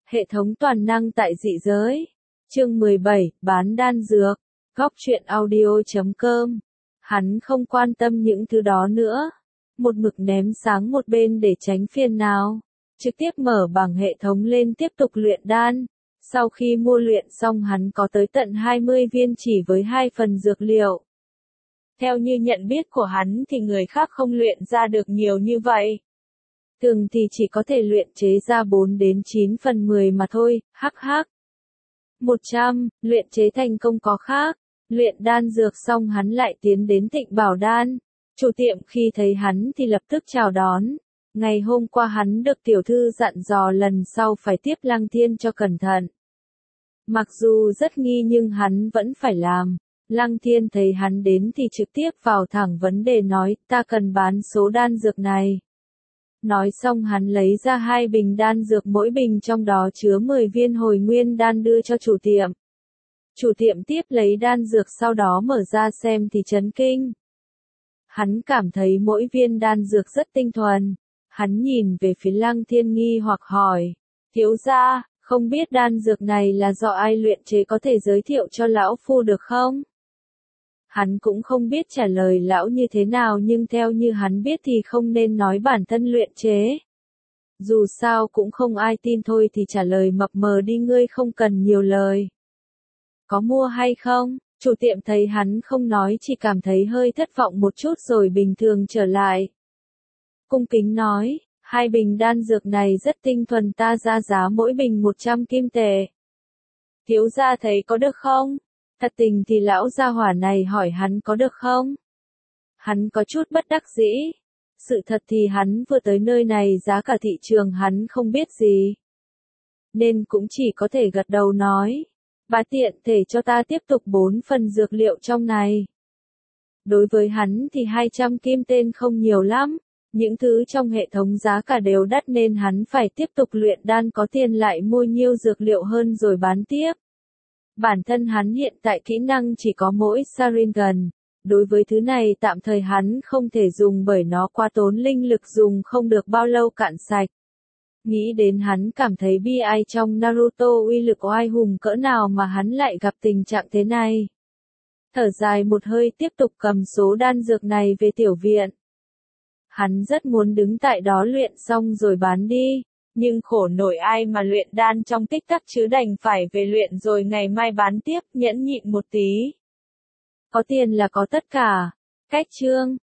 Hệ thống toàn năng tại dị giới. Chương 17, bán đan dược. Góc truyện audio.com. Hắn không quan tâm những thứ đó nữa. Một mực ném sáng một bên để tránh phiền não. Trực tiếp mở bảng hệ thống lên tiếp tục luyện đan. Sau khi mua luyện xong hắn có tới tận 20 viên chỉ với 2 phần dược liệu. Theo như nhận biết của hắn thì người khác không luyện ra được nhiều như vậy. Thường thì chỉ có thể luyện chế ra 4 đến 9 phần 10 mà thôi, hắc hắc. 100, luyện chế thành công có khác. Luyện đan dược xong hắn lại tiến đến Tịnh Bảo Đan. Chủ tiệm khi thấy hắn thì lập tức chào đón. Ngày hôm qua hắn được tiểu thư dặn dò lần sau phải tiếp Lăng Thiên cho cẩn thận. Mặc dù rất nghi nhưng hắn vẫn phải làm. Lăng Thiên thấy hắn đến thì trực tiếp vào thẳng vấn đề nói, ta cần bán số đan dược này. Nói xong hắn lấy ra 2 bình đan dược, mỗi bình trong đó chứa 10 viên hồi nguyên đan đưa cho chủ tiệm. Chủ tiệm tiếp lấy đan dược sau đó mở ra xem thì chấn kinh. Hắn cảm thấy mỗi viên đan dược rất tinh thuần. Hắn nhìn về phía Lăng Thiên nghi hoặc hỏi, thiếu gia, không biết đan dược này là do ai luyện chế, có thể giới thiệu cho lão phu được không? Hắn cũng không biết trả lời lão như thế nào, nhưng theo như hắn biết thì không nên nói bản thân luyện chế. Dù sao cũng không ai tin, thôi thì trả lời mập mờ đi, ngươi không cần nhiều lời. Có mua hay không? Chủ tiệm thấy hắn không nói chỉ cảm thấy hơi thất vọng một chút rồi bình thường trở lại. Cung kính nói, 2 bình đan dược này rất tinh thuần, ta ra giá mỗi bình 100 kim tệ. Thiếu gia thấy có được không? Thật tình thì lão gia hỏa này hỏi hắn có được không? Hắn có chút bất đắc dĩ. Sự thật thì hắn vừa tới nơi này, giá cả thị trường hắn không biết gì. Nên cũng chỉ có thể gật đầu nói. Bà tiện thể cho ta tiếp tục 4 phần dược liệu trong này. Đối với hắn thì 200 kim tên không nhiều lắm. Những thứ trong hệ thống giá cả đều đắt nên hắn phải tiếp tục luyện đan, có tiền lại mua nhiều dược liệu hơn rồi bán tiếp. Bản thân hắn hiện tại kỹ năng chỉ có mỗi Sharingan. Đối với thứ này tạm thời hắn không thể dùng bởi nó quá tốn linh lực, dùng không được bao lâu cạn sạch. Nghĩ đến hắn cảm thấy bi ai, trong Naruto uy lực oai hùng cỡ nào mà hắn lại gặp tình trạng thế này. Thở dài một hơi tiếp tục cầm số đan dược này về tiểu viện. Hắn rất muốn đứng tại đó luyện xong rồi bán đi. Nhưng khổ nổi ai mà luyện đan trong tích tắc chứ, đành phải về luyện rồi ngày mai bán tiếp, nhẫn nhịn một tí. Có tiền là có tất cả. Cách chương